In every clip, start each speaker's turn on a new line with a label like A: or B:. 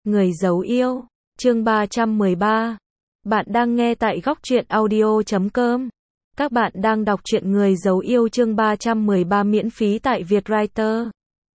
A: Người giấu yêu, chương 313. Bạn đang nghe tại góc truyện audio.com. Các bạn đang đọc truyện Người giấu yêu chương 313 miễn phí tại Vietwriter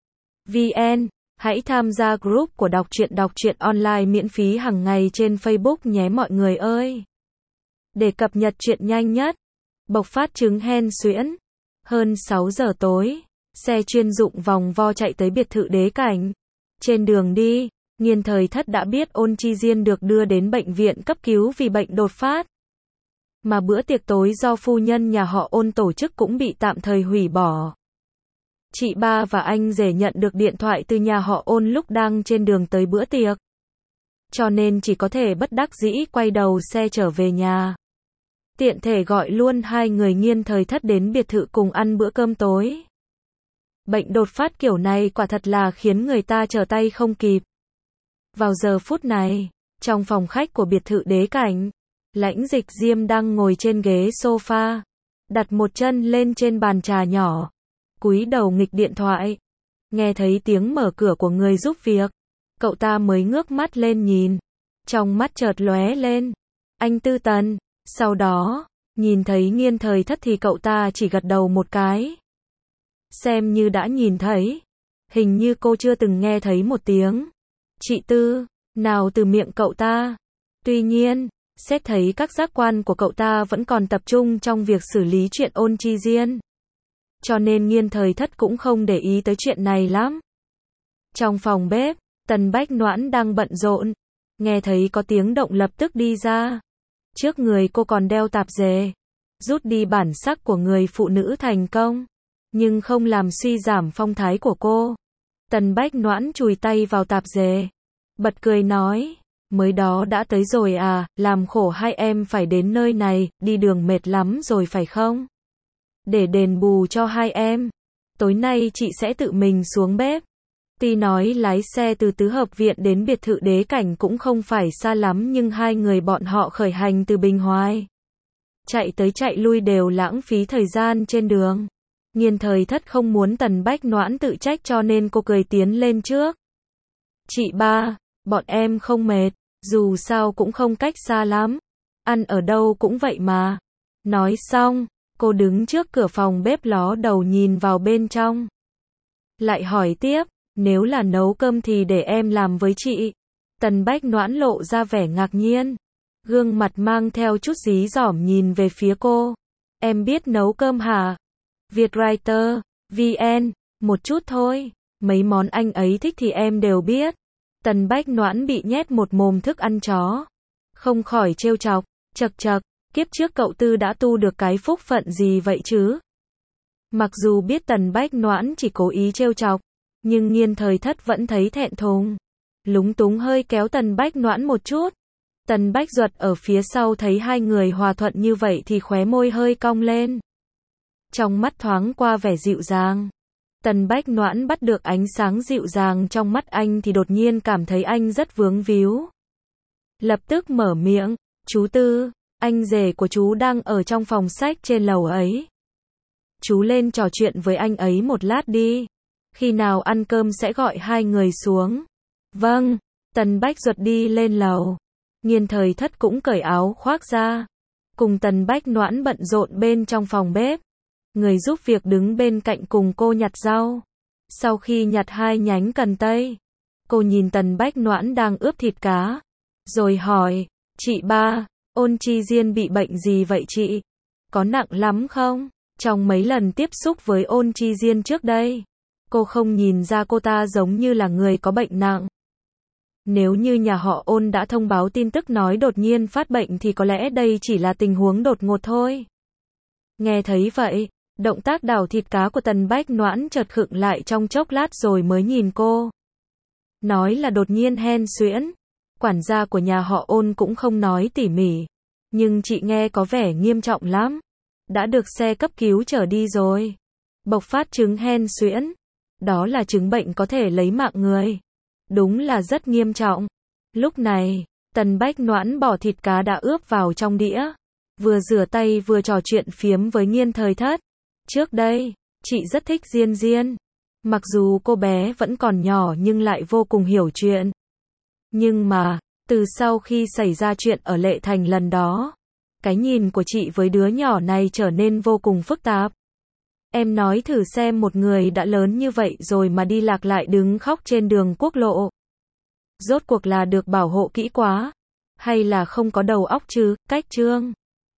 A: VN. Hãy tham gia group của đọc truyện online miễn phí hàng ngày trên Facebook nhé mọi người ơi. Để cập nhật truyện nhanh nhất, bộc phát trứng hen suyễn. Hơn 6 giờ tối, xe chuyên dụng vòng vo chạy tới biệt thự đế cảnh. Trên đường đi, Nghiên Thời Thất đã biết Ôn Chi Diên được đưa đến bệnh viện cấp cứu vì bệnh đột phát. Mà bữa tiệc tối do phu nhân nhà họ Ôn tổ chức cũng bị tạm thời hủy bỏ. Chị ba và anh rể nhận được điện thoại từ nhà họ Ôn lúc đang trên đường tới bữa tiệc. Cho nên chỉ có thể bất đắc dĩ quay đầu xe trở về nhà. Tiện thể gọi luôn hai người Nghiên Thời Thất đến biệt thự cùng ăn bữa cơm tối. Bệnh đột phát kiểu này quả thật là khiến người ta trở tay không kịp. Vào giờ phút này, trong phòng khách của biệt thự đế cảnh, Lãnh Dịch Diêm đang ngồi trên ghế sofa, đặt một chân lên trên bàn trà nhỏ, cúi đầu nghịch điện thoại. Nghe thấy tiếng mở cửa của người giúp việc, cậu ta mới ngước mắt lên nhìn, trong mắt chợt lóe lên, anh Tư Tần. Sau đó, nhìn thấy Nghiên Thời Thất thì cậu ta chỉ gật đầu một cái. Xem như đã nhìn thấy, hình như cô chưa từng nghe thấy một tiếng chị Tư nào từ miệng cậu ta. Tuy nhiên, xét thấy các giác quan của cậu ta vẫn còn tập trung trong việc xử lý chuyện Ôn Chi Diên, cho nên Nghiên Thời Thất cũng không để ý tới chuyện này lắm. Trong phòng bếp, Tần Bách Noãn đang bận rộn, nghe thấy có tiếng động lập tức đi ra. Trước người cô còn đeo tạp dề, rút đi bản sắc của người phụ nữ thành công, nhưng không làm suy giảm phong thái của cô. Tần Bách Noãn chùi tay vào tạp dề, bật cười nói, mới đó đã tới rồi à, làm khổ hai em phải đến nơi này, đi đường mệt lắm rồi phải không? Để đền bù cho hai em, tối nay chị sẽ tự mình xuống bếp. Tuy nói lái xe từ Tứ Hợp Viện đến biệt thự đế cảnh cũng không phải xa lắm nhưng hai người bọn họ khởi hành từ Bình Hoài. Chạy tới chạy lui đều lãng phí thời gian trên đường. Nghiên Thời Thất không muốn Tần Bách Noãn tự trách cho nên cô cười tiến lên trước. Chị ba, bọn em không mệt, dù sao cũng không cách xa lắm. Ăn ở đâu cũng vậy mà. Nói xong, cô đứng trước cửa phòng bếp ló đầu nhìn vào bên trong. Lại hỏi tiếp, nếu là nấu cơm thì để em làm với chị. Tần Bách Noãn lộ ra vẻ ngạc nhiên, gương mặt mang theo chút dí dỏm nhìn về phía cô. Em biết nấu cơm hả? Vietwriter VN, một chút thôi, mấy món anh ấy thích thì em đều biết. Tần Bách Noãn bị nhét một mồm thức ăn chó, không khỏi trêu chọc, chậc chậc, kiếp trước cậu Tư đã tu được cái phúc phận gì vậy chứ? Mặc dù biết Tần Bách Noãn chỉ cố ý trêu chọc, nhưng Nghiên Thời Thất vẫn thấy thẹn thùng, lúng túng hơi kéo Tần Bách Noãn một chút. Tần Bách Duật ở phía sau thấy hai người hòa thuận như vậy thì khóe môi hơi cong lên. Trong mắt thoáng qua vẻ dịu dàng. Tần Bách Noãn bắt được ánh sáng dịu dàng trong mắt anh thì đột nhiên cảm thấy anh rất vướng víu. Lập tức mở miệng, chú Tư, anh rể của chú đang ở trong phòng sách trên lầu ấy. Chú lên trò chuyện với anh ấy một lát đi. Khi nào ăn cơm sẽ gọi hai người xuống. Vâng, Tần Bách Duật đi lên lầu. Nghiên Thời Thất cũng cởi áo khoác ra, cùng Tần Bách Noãn bận rộn bên trong phòng bếp. Người giúp việc đứng bên cạnh cùng cô nhặt rau. Sau khi nhặt hai nhánh cần tây, cô nhìn Tần Bách Noãn đang ướp thịt cá, rồi hỏi, chị ba, Ôn Chi Diên bị bệnh gì vậy chị? Có nặng lắm không? Trong mấy lần tiếp xúc với Ôn Chi Diên trước đây, cô không nhìn ra cô ta giống như là người có bệnh nặng. Nếu như nhà họ Ôn đã thông báo tin tức nói đột nhiên phát bệnh thì có lẽ đây chỉ là tình huống đột ngột thôi. Nghe thấy vậy, động tác đảo thịt cá của Tần Bách Noãn chợt khựng lại trong chốc lát rồi mới nhìn cô. Nói là đột nhiên hen suyễn, quản gia của nhà họ Ôn cũng không nói tỉ mỉ, nhưng chị nghe có vẻ nghiêm trọng lắm. Đã được xe cấp cứu chở đi rồi. Bộc phát chứng hen suyễn, đó là chứng bệnh có thể lấy mạng người. Đúng là rất nghiêm trọng. Lúc này, Tần Bách Noãn bỏ thịt cá đã ướp vào trong đĩa, vừa rửa tay vừa trò chuyện phiếm với Nghiên Thời Thất. Trước đây, chị rất thích Diên Diên. Mặc dù cô bé vẫn còn nhỏ nhưng lại vô cùng hiểu chuyện. Nhưng mà, từ sau khi xảy ra chuyện ở Lệ Thành lần đó, cái nhìn của chị với đứa nhỏ này trở nên vô cùng phức tạp. Em nói thử xem, một người đã lớn như vậy rồi mà đi lạc lại đứng khóc trên đường quốc lộ. Rốt cuộc là được bảo hộ kỹ quá, hay là không có đầu óc chứ, Cách Trương?